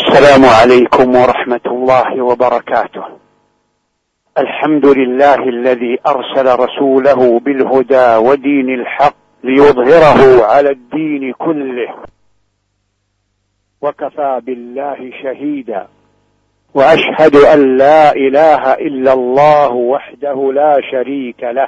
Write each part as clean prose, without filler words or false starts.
السلام عليكم ورحمة الله وبركاته. الحمد لله الذي أرسل رسوله بالهدى ودين الحق ليظهره على الدين كله، وكفى بالله شهيدا، وأشهد أن لا إله إلا الله وحده لا شريك له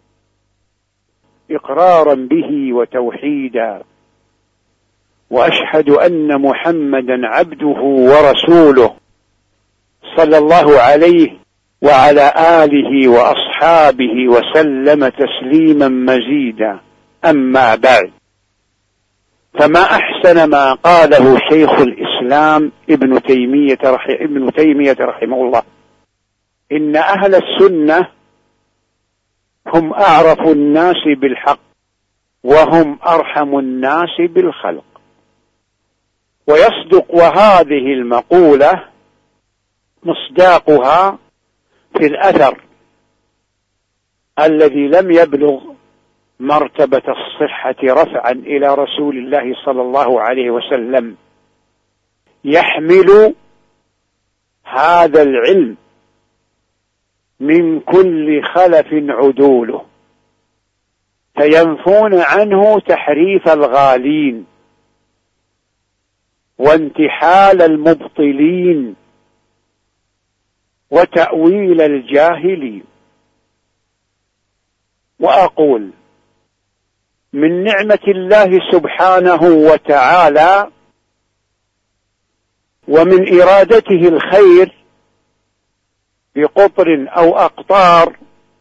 إقرارا به وتوحيدا، وأشهد أن محمدا عبده ورسوله صلى الله عليه وعلى آله وأصحابه وسلم تسليما مزيدا. أما بعد، فما أحسن ما قاله شيخ الإسلام ابن تيمية رحمه الله: إن أهل السنة هم أعرف الناس بالحق وهم أرحم الناس بالخلق. ويصدق وهذه المقولة مصداقها في الأثر الذي لم يبلغ مرتبة الصحة رفعا إلى رسول الله صلى الله عليه وسلم، يحمل هذا العلم من كل خلف عدوله، فينفون عنه تحريف الغالين وانتحال المبطلين وتأويل الجاهلين. وأقول: من نعمة الله سبحانه وتعالى ومن إرادته الخير بقطر أو أقطار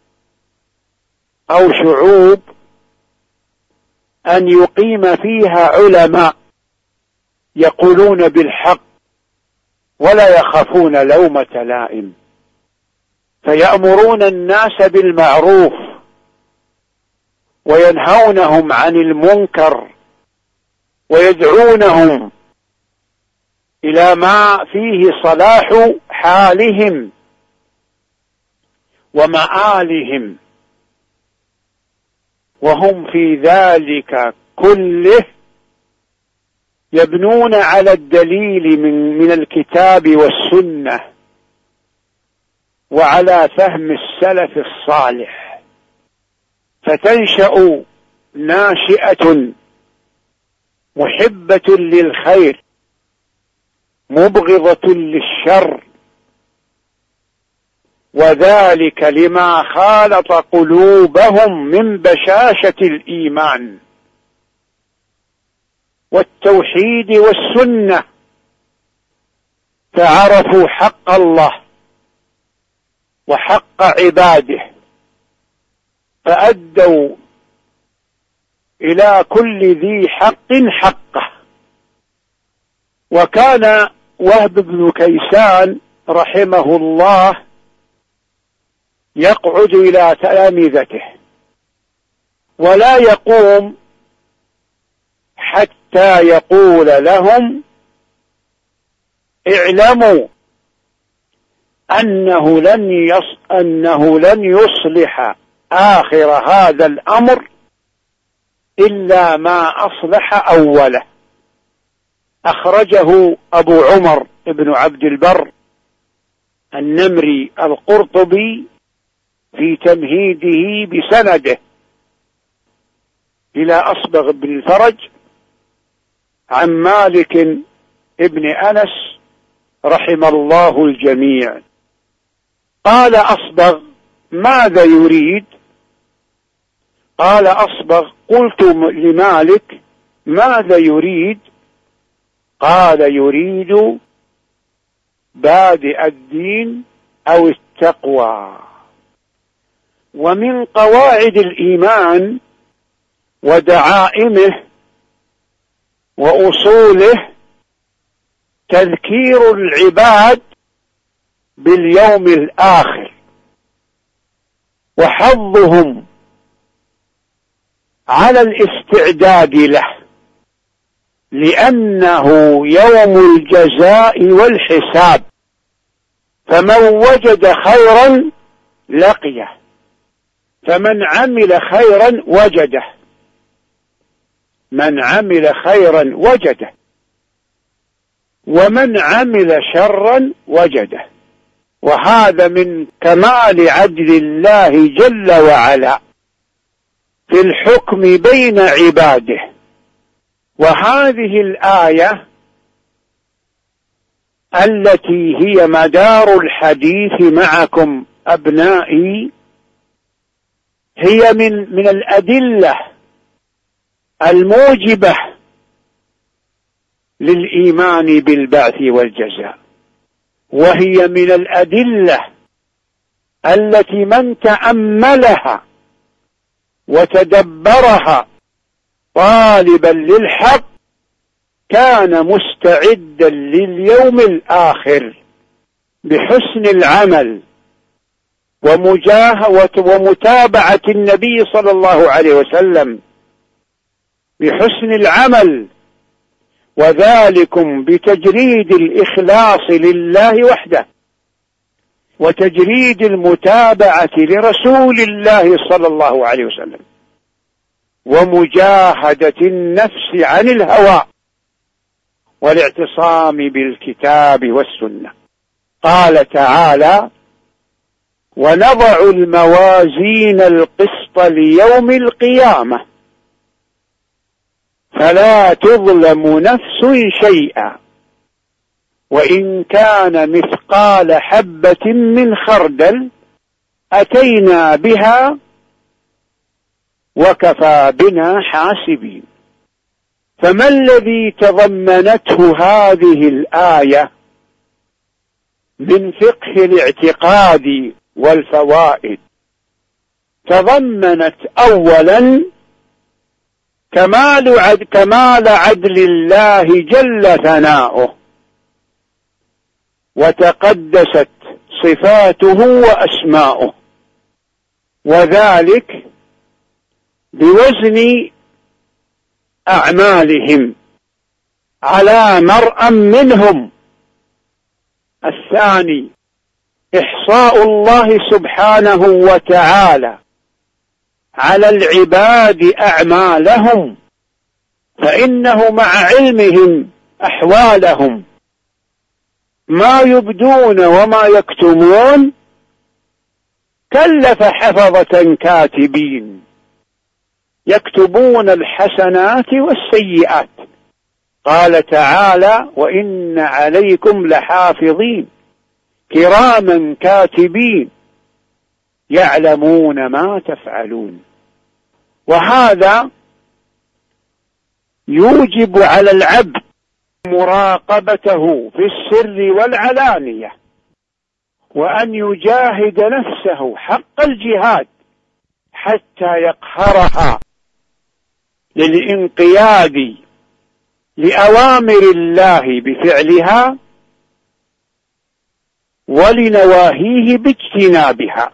أو شعوب أن يقيم فيها علماء يقولون بالحق ولا يخافون لومة لائم، فيأمرون الناس بالمعروف وينهونهم عن المنكر ويدعونهم إلى ما فيه صلاح حالهم ومآلهم، وهم في ذلك كله يبنون على الدليل من الكتاب والسنة وعلى فهم السلف الصالح، فتنشأ ناشئة محبة للخير مبغضة للشر، وذلك لما خالط قلوبهم من بشاشة الإيمان والتوحيد والسنة، فعرفوا حق الله وحق عباده فأدوا إلى كل ذي حق حقه. وكان وهب بن كيسان رحمه الله يقعد إلى تلامذته ولا يقوم حتى يقول لهم: اعلموا أنه لن يصلح آخر هذا الأمر إلا ما أصلح أوله. أخرجه أبو عمر ابن عبد البر النمري القرطبي في تمهيده بسنده إلى أصبغ بن الفرج عن مالك ابن أنس رحم الله الجميع. قال أصبغ: ماذا يريد؟ قال أصبغ: قلت لمالك: ماذا يريد؟ قال: يريد بادئ الدين أو التقوى. ومن قواعد الإيمان ودعائمه وأصوله تذكير العباد باليوم الآخر وحظهم على الاستعداد له، لأنه يوم الجزاء والحساب، فمن وجد خيرا لقيه، فمن عمل خيرا وجده، من عمل خيرا وجده. ومن عمل شرا وجده. وهذا من كمال عدل الله جل وعلا في الحكم بين عباده. وهذه الآية التي هي مدار الحديث معكم أبنائي هي من الأدلة الموجبة للإيمان بالبعث والجزاء، وهي من الأدلة التي من تأملها وتدبرها طالبا للحق كان مستعدا لليوم الآخر بحسن العمل ومتابعة النبي صلى الله عليه وسلم بحسن العمل، وذلكم بتجريد الإخلاص لله وحده وتجريد المتابعة لرسول الله صلى الله عليه وسلم ومجاهدة النفس عن الهوى والاعتصام بالكتاب والسنة. قال تعالى: ونضع الموازين القسط ليوم القيامة فلا تظلم نفس شيئا وإن كان مثقال حبة من خردل أتينا بها وكفى بنا حاسبين. فما الذي تضمنته هذه الآية من فقه الاعتقاد والفوائد؟ تضمنت أولا كمال عدل الله جل ثناؤه، وتقدست صفاته وأسماؤه، وذلك بوزن أعمالهم على مرء منهم. الثاني إحصاء الله سبحانه وتعالى على العباد أعمالهم، فإنه مع علمهم أحوالهم ما يبدون وما يكتمون كلف حفظة كاتبين يكتبون الحسنات والسيئات. قال تعالى: وإن عليكم لحافظين كراما كاتبين يعلمون ما تفعلون. وهذا يوجب على العبد مراقبته في السر والعلانية، وأن يجاهد نفسه حق الجهاد حتى يقهرها للانقياد لأوامر الله بفعلها ولنواهيه باجتنابها.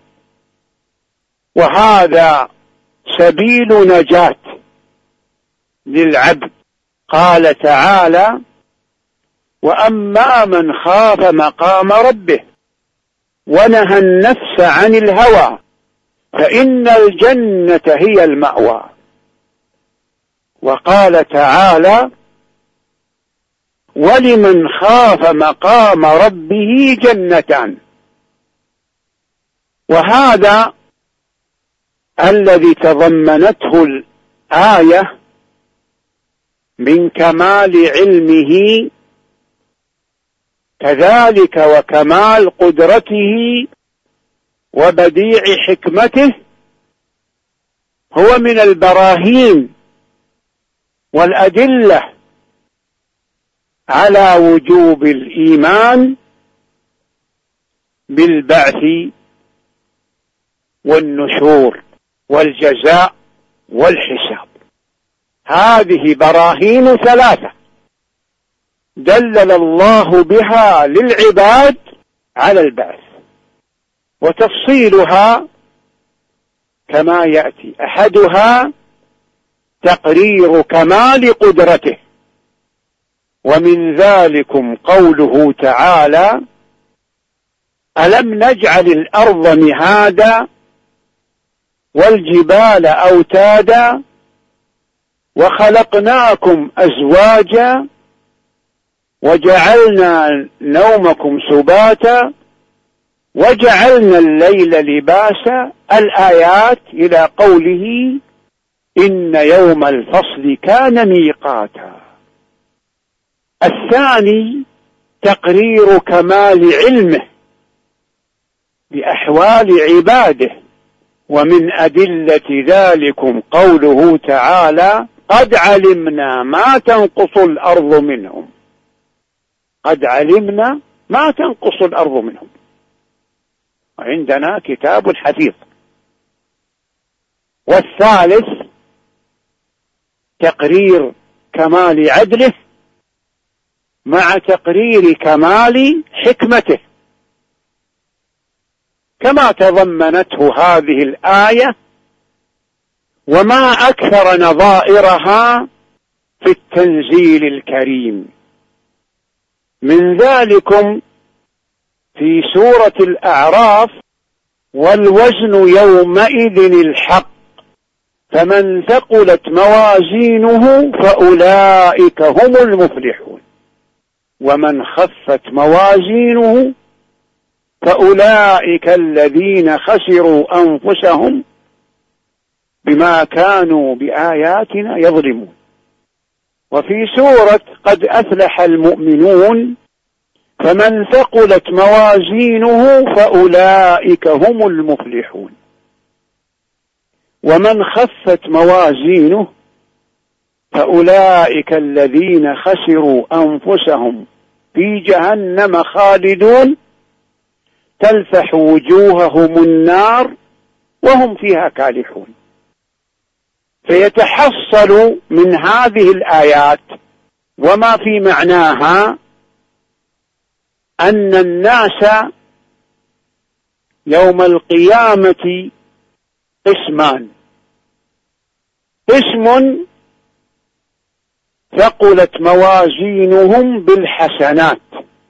وهذا سبيل نجاة للعبد. قال تعالى: وأما من خاف مقام ربه ونهى النفس عن الهوى فإن الجنة هي المأوى. وقال تعالى: ولمن خاف مقام ربه جنتان. وهذا الذي تضمنته الآية من كمال علمه كذلك وكمال قدرته وبديع حكمته هو من البراهين والأدلة على وجوب الإيمان بالبعث والنشور والجزاء والحساب. هذه براهين ثلاثة دلل الله بها للعباد على البعث، وتفصيلها كما يأتي. أحدها تقرير كمال قدرته، ومن ذلكم قوله تعالى: ألم نجعل الأرض مهادا والجبال أوتادا وخلقناكم أزواجا وجعلنا نومكم سباتا وجعلنا الليل لباسا، الآيات إلى قوله إن يوم الفصل كان ميقاتا. الثاني تقرير كمال علمه بأحوال عباده، ومن أدلة ذلكم قوله تعالى قد علمنا ما تنقص الأرض منهم. قد علمنا ما تنقص الأرض منهم، وعندنا كتاب حفيظ. والثالث تقرير كمال عدله مع تقرير كمال حكمته، كما تضمنته هذه الآية وما أكثر نظائرها في التنزيل الكريم. من ذلكم في سورة الأعراف والوزن يومئذ الحق فمن ثقلت موازينه فأولئك هم المفلحون، ومن خفت موازينه فأولئك الذين خسروا أنفسهم بما كانوا بآياتنا يظلمون. وفي سورة قد أفلح المؤمنون فمن ثقلت موازينه فأولئك هم المفلحون، ومن خفت موازينه فأولئك الذين خسروا أنفسهم في جهنم خالدون تلفح وجوههم النار وهم فيها كالحون. فيتحصل من هذه الآيات وما في معناها أن الناس يوم القيامة قسمان: قسم ثقلت موازينهم بالحسنات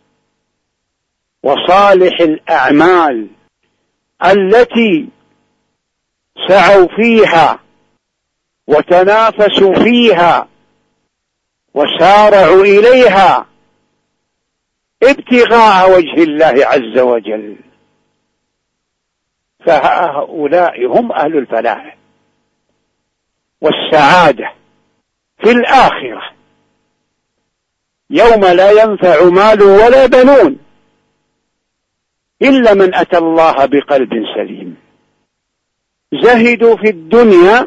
وصالح الأعمال التي سعوا فيها وتنافسوا فيها وسارعوا إليها ابتغاء وجه الله عز وجل، فهؤلاء هم أهل الفلاح والسعادة في الآخرة، يوم لا ينفع مال ولا بنون إلا من أتى الله بقلب سليم. زهدوا في الدنيا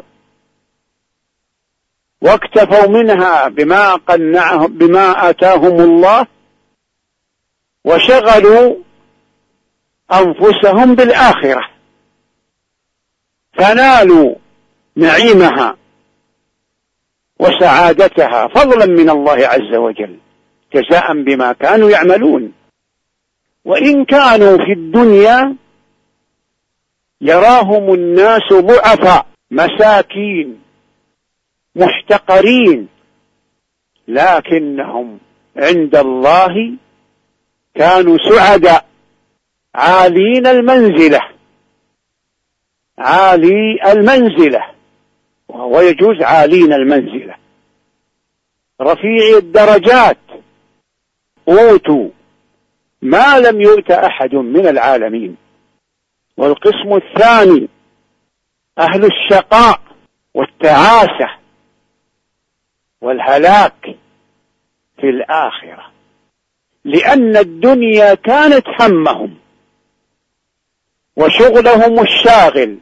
واكتفوا منها بما قنعهم بما آتاهم الله، وشغلوا أنفسهم بالآخرة فنالوا نعيمها وسعادتها فضلا من الله عز وجل جزاء بما كانوا يعملون. وإن كانوا في الدنيا يراهم الناس ضعفاء مساكين محتقرين، لكنهم عند الله كانوا سعداء عالين المنزلة، عالي المنزلة، وهو يجوز عالين المنزلة، رفيع الدرجات، أوتوا ما لم يؤت أحد من العالمين. والقسم الثاني أهل الشقاء والتعاسة والهلاك في الآخرة، لأن الدنيا كانت همهم وشغلهم الشاغل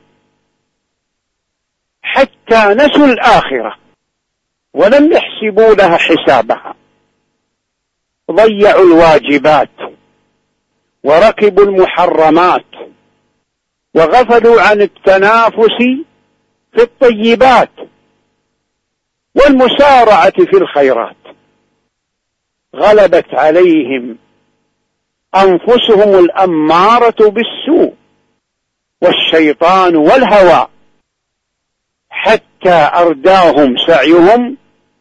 حتى نسوا الآخرة ولم يحسبوا لها حسابها، ضيعوا الواجبات وركبوا المحرمات وغفلوا عن التنافس في الطيبات والمسارعة في الخيرات، غلبت عليهم أنفسهم الأمارة بالسوء والشيطان والهوى حتى أرداهم سعيهم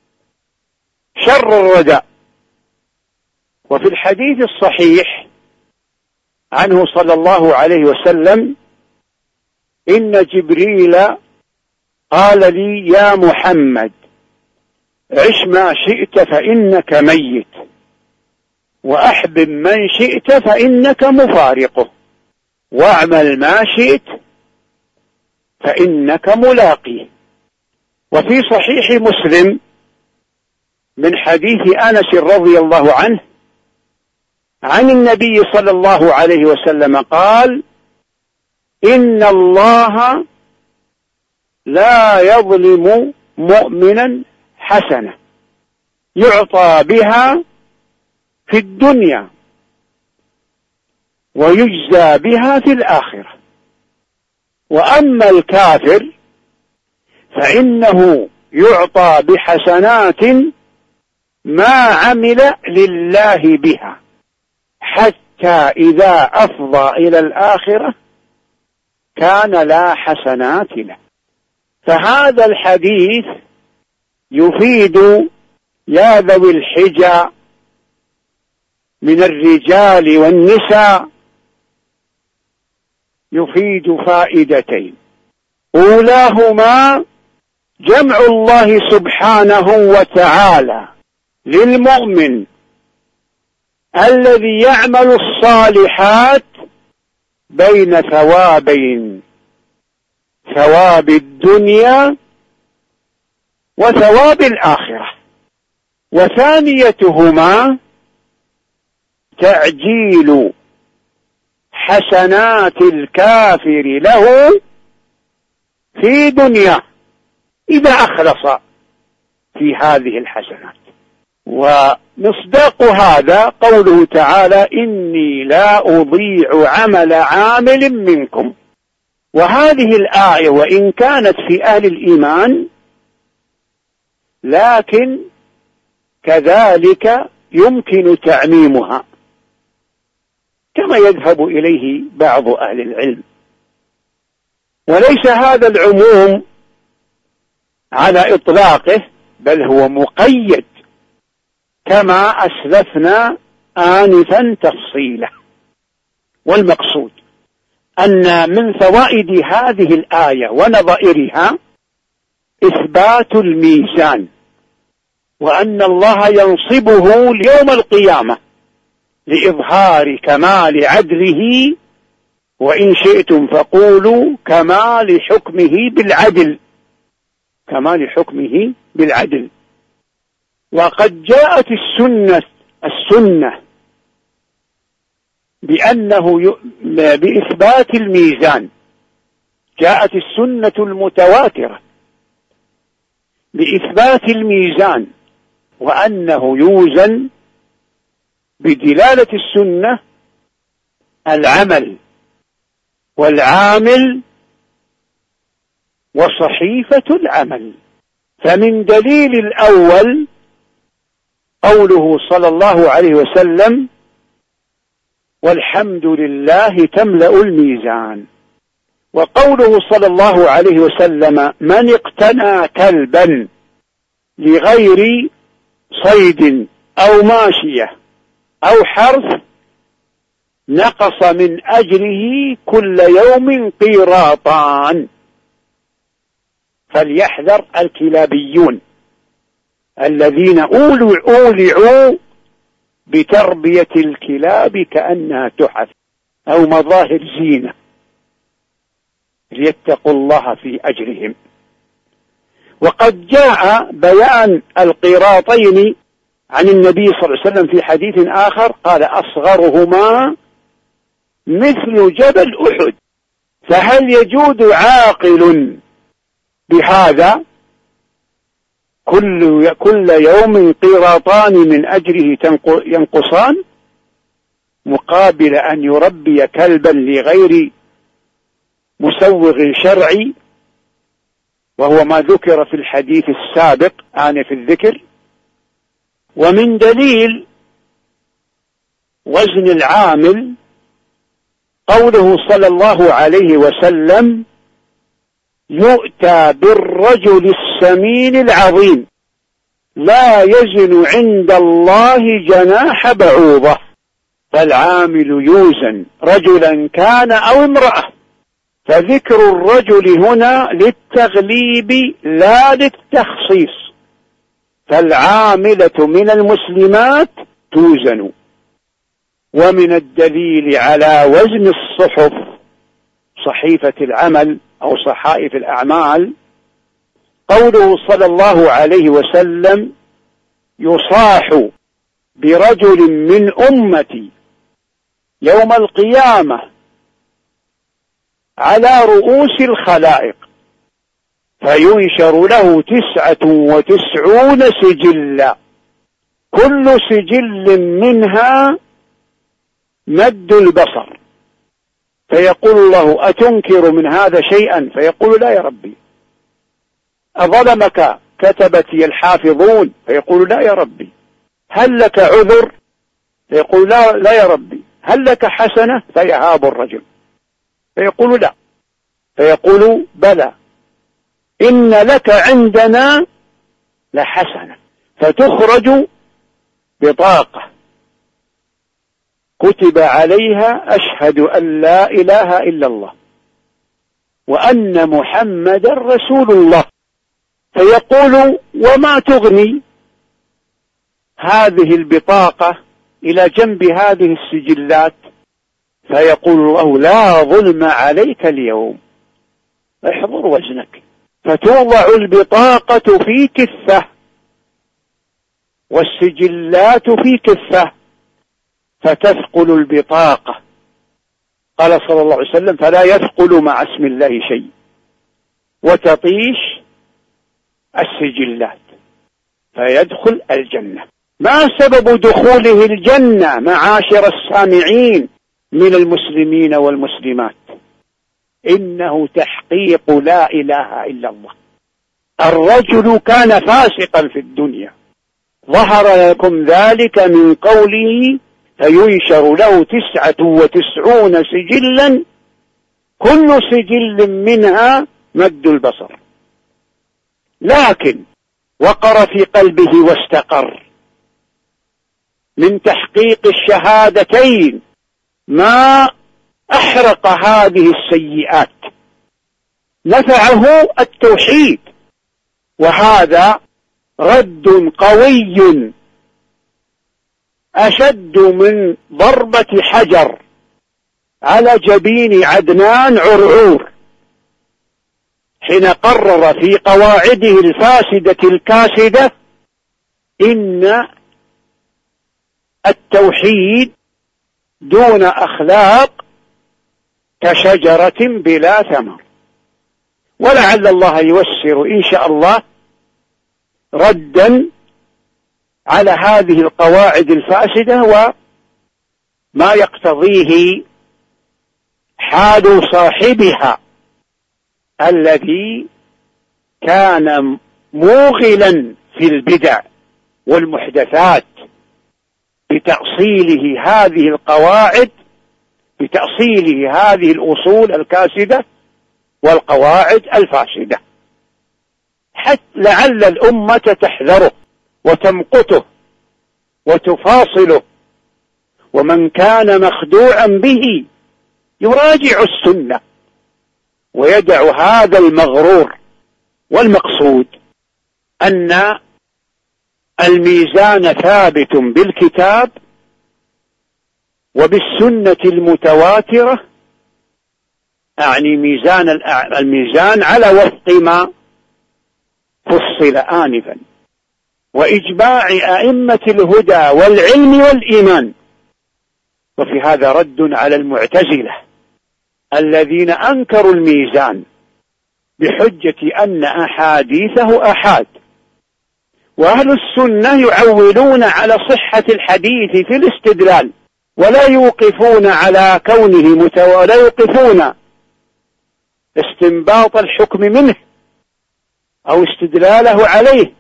شر الردى. وفي الحديث الصحيح عنه صلى الله عليه وسلم إن جبريل قال لي يا محمد عش ما شئت فإنك ميت، وأحبب من شئت فإنك مفارقه، واعمل ما شئت فإنك ملاقيه. وفي صحيح مسلم من حديث أنس رضي الله عنه عن النبي صلى الله عليه وسلم قال: إن الله لا يظلم مؤمنا حسنة يعطى بها في الدنيا ويجزى بها في الآخرة، وأما الكافر فإنه يعطى بحسنات ما عمل لله بها حتى إذا أفضى إلى الآخرة كان لا حسنات له. فهذا الحديث يفيد يا ذوي الحجى من الرجال والنساء، يفيد فائدتين: أولاهما جمع الله سبحانه وتعالى للمؤمن الذي يعمل الصالحات بين ثوابين: ثواب الدنيا وثواب الآخرة. وثانيتهما تعجيل حسنات الكافر له في دنياه إذا أخلص في هذه الحسنات. ومصداق هذا قوله تعالى: إني لا أضيع عمل عامل منكم. وهذه الآية وإن كانت في أهل الإيمان لكن كذلك يمكن تعميمها كما يذهب إليه بعض أهل العلم. وليس هذا العموم على إطلاقه، بل هو مقيد كما أسلفنا آنفا تفصيله. والمقصود أن من فوائد هذه الآية ونظائرها إثبات الميزان، وأن الله ينصبه يوم القيامة لإظهار كمال عدله، وإن شئتم فقولوا كمال حكمه بالعدل، كمال حكمه بالعدل. وقد جاءت السنة بإثبات الميزان، جاءت السنة المتواترة بإثبات الميزان، وأنه يوزن بدلالة السنة العمل والعامل وصحيفة العمل. فمن دليل الأول قوله صلى الله عليه وسلم: والحمد لله تملأ الميزان. وقوله صلى الله عليه وسلم: من اقتنى كلبا لغير صيد أو ماشية أو حرث نقص من أجره كل يوم قيراطان. فليحذر الكلابيون الذين أولعوا بتربية الكلاب كأنها تحف أو مظاهر زينة، ليتقوا الله في أجرهم. وقد جاء بيان القيراطين عن النبي صلى الله عليه وسلم في حديث آخر، قال: أصغرهما مثل جبل أحد. فهل يجود عاقل بهذا كل يوم قيراطان من أجره ينقصان، مقابل أن يربي كلبا لغير مسوغ شرعي، وهو ما ذكر في الحديث السابق آنف الذكر؟ ومن دليل وزن العامل قوله صلى الله عليه وسلم: يؤتى بالرجل السمين العظيم لا يزن عند الله جناح بعوضة. فالعامل يوزن رجلا كان أو امرأة، فذكر الرجل هنا للتغليب لا للتخصيص. فالعاملة من المسلمات توزن ومن الدليل على وزن الصحف، صحيفة العمل أو صحائف الأعمال، قوله صلى الله عليه وسلم: يصاح برجل من أمتي يوم القيامة على رؤوس الخلائق فينشر له 99 سجلا، كل سجل منها مد البصر، فيقول الله: أتنكر من هذا شيئا؟ فيقول: لا يا ربي. أظلمك كتبتي الحافظون؟ فيقول: لا يا ربي. هل لك عذر؟ فيقول: لا يا ربي. هل لك حسنة؟ فيهاب الرجل فيقول: لا. فيقول: بلى، إن لك عندنا لحسنة. فتخرج بطاقة كتب عليها: أشهد أن لا إله إلا الله وأن محمدا رسول الله. فيقول: وما تغني هذه البطاقة إلى جنب هذه السجلات؟ فيقول الله: لا ظلم عليك اليوم، احضر وزنك. فتوضع البطاقة في كفة والسجلات في كفة، فتثقل البطاقة. قال صلى الله عليه وسلم: فلا يثقل مع اسم الله شيء، وتطيش السجلات فيدخل الجنة. ما سبب دخوله الجنة معاشر السامعين من المسلمين والمسلمات؟ إنه تحقيق لا إله إلا الله. الرجل كان فاسقا في الدنيا، ظهر لكم ذلك من قوله: فينشر له 99 سجلا، كل سجل منها مد البصر. لكن وقر في قلبه واستقر من تحقيق الشهادتين ما أحرق هذه السيئات، نفعه التوحيد. وهذا رد قوي أشد من ضربة حجر على جبين عدنان عرعور حين قرر في قواعده الفاسدة الكاسدة: إن التوحيد دون أخلاق كشجرة بلا ثمر. ولعل الله ييسر إن شاء الله ردا على هذه القواعد الفاسدة وما يقتضيه حال صاحبها الذي كان موغلا في البدع والمحدثات بتأصيله هذه القواعد، بتأصيله هذه الأصول الكاسدة والقواعد الفاسدة، حتى لعل الأمة تحذره وتمقته وتفاصله. ومن كان مخدوعا به يراجع السنة ويدع هذا المغرور. والمقصود أن الميزان ثابت بالكتاب وبالسنة المتواترة، أعني الميزان على وفق ما فصل آنفا، وإجماع أئمة الهدى والعلم والإيمان. وفي هذا رد على المعتزلة الذين أنكروا الميزان بحجة أن أحاديثه آحاد، وأهل السنة يعولون على صحة الحديث في الاستدلال، ولا يوقفون على كونه ولا يوقفون استنباط الحكم منه أو استدلاله عليه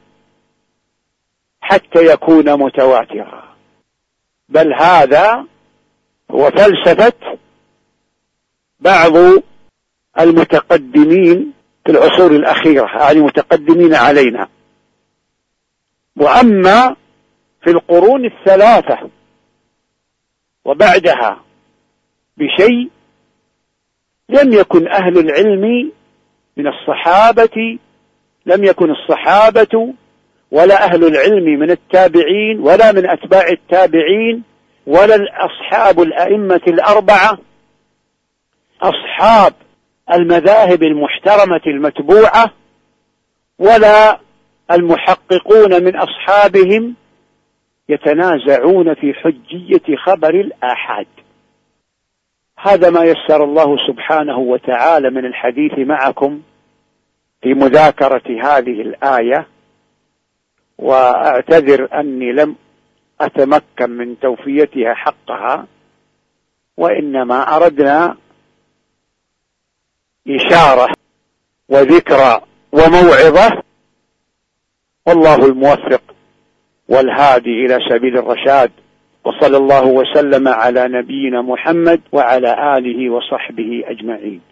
حتى يكون متواترا. بل هذا هو فلسفة بعض المتقدمين في العصور الأخيرة، يعني متقدمين علينا. وأما في القرون الثلاثة وبعدها بشيء لم يكن أهل العلم من الصحابة، لم يكن الصحابة ولا أهل العلم من التابعين ولا من أتباع التابعين ولا أصحاب الأئمة الأربعة أصحاب المذاهب المحترمة المتبوعة، ولا المحققون من أصحابهم يتنازعون في حجية خبر الآحاد. هذا ما يسر الله سبحانه وتعالى من الحديث معكم في مذاكرة هذه الآية، وأعتذر أني لم أتمكن من توفيتها حقها، وإنما أردنا إشارة وذكرى وموعظة، والله الموفق والهادي إلى سبيل الرشاد. وصلى الله وسلم على نبينا محمد وعلى آله وصحبه أجمعين.